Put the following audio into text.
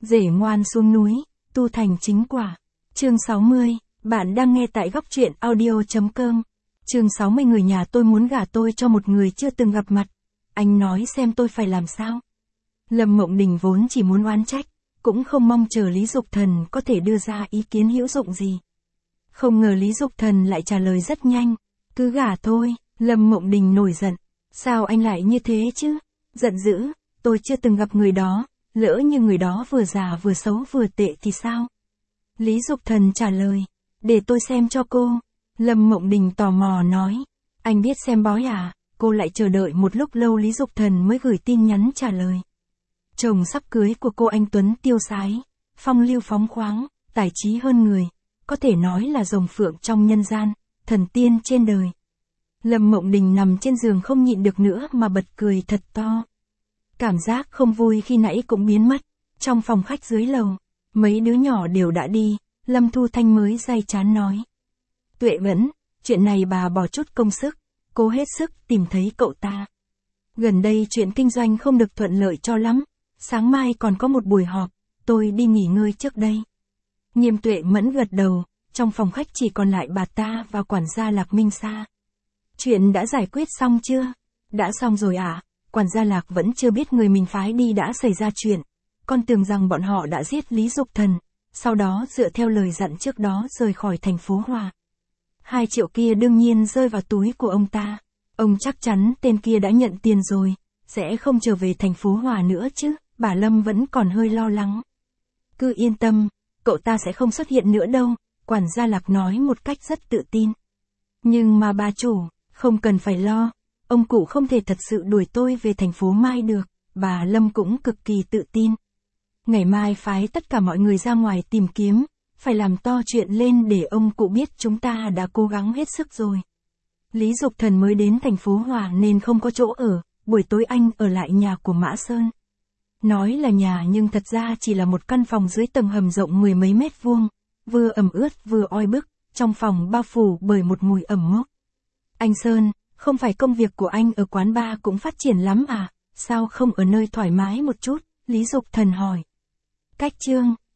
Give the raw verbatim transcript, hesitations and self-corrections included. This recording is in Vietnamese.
Rể ngoan xuống núi, tu thành chính quả. Chương sáu mươi, bạn đang nghe tại góc truyện audio chấm com. Chương sáu mươi người nhà tôi muốn gả tôi cho một người chưa từng gặp mặt. Anh nói xem tôi phải làm sao? Lâm Mộng Đình vốn chỉ muốn oán trách, cũng không mong chờ Lý Dục Thần có thể đưa ra ý kiến hữu dụng gì. Không ngờ Lý Dục Thần lại trả lời rất nhanh, cứ gả thôi. Lâm Mộng Đình nổi giận, sao anh lại như thế chứ? Giận dữ, tôi chưa từng gặp người đó, lỡ như người đó vừa già vừa xấu vừa tệ thì sao? Lý Dục Thần trả lời, để tôi xem cho cô. Lâm Mộng Đình tò mò nói, anh biết xem bói à? Cô lại chờ đợi một lúc lâu Lý Dục Thần mới gửi tin nhắn trả lời. Chồng sắp cưới của cô anh tuấn tiêu sái, phong lưu phóng khoáng, tài trí hơn người, có thể nói là rồng phượng trong nhân gian, thần tiên trên đời. Lâm Mộng Đình nằm trên giường không nhịn được nữa mà bật cười thật to. Cảm giác không vui khi nãy cũng biến mất. Trong phòng khách dưới lầu, mấy đứa nhỏ đều đã đi, Lâm Thu Thanh mới day chán nói. Tuệ Vẫn, chuyện này bà bỏ chút công sức, cố hết sức tìm thấy cậu ta. Gần đây chuyện kinh doanh không được thuận lợi cho lắm, sáng mai còn có một buổi họp, tôi đi nghỉ ngơi trước đây. Nghiêm Tuệ Mẫn gật đầu, trong phòng khách chỉ còn lại bà ta và quản gia Lạc Minh Sa. Chuyện đã giải quyết xong chưa? Đã xong rồi ạ. À? Quản gia Lạc vẫn chưa biết người mình phái đi đã xảy ra chuyện. Con tưởng rằng bọn họ đã giết Lý Dục Thần, sau đó dựa theo lời dặn trước đó rời khỏi thành phố Hòa. Hai triệu kia đương nhiên rơi vào túi của ông ta. Ông chắc chắn tên kia đã nhận tiền rồi, sẽ không trở về thành phố Hòa nữa chứ, bà Lâm vẫn còn hơi lo lắng. Cứ yên tâm, cậu ta sẽ không xuất hiện nữa đâu, quản gia Lạc nói một cách rất tự tin. Nhưng mà bà chủ, không cần phải lo, ông cụ không thể thật sự đuổi tôi về thành phố Mai được, bà Lâm cũng cực kỳ tự tin. Ngày mai phái tất cả mọi người ra ngoài tìm kiếm, phải làm to chuyện lên để ông cụ biết chúng ta đã cố gắng hết sức rồi. Lý Dục Thần mới đến thành phố Hòa nên không có chỗ ở, buổi tối anh ở lại nhà của Mã Sơn. Nói là nhà nhưng thật ra chỉ là một căn phòng dưới tầng hầm rộng mười mấy mét vuông, vừa ẩm ướt vừa oi bức, trong phòng bao phủ bởi một mùi ẩm mốc. Anh Sơn, không phải công việc của anh ở quán bar cũng phát triển lắm à, sao không ở nơi thoải mái một chút? Lý Dục Thần hỏi. Cách Trương,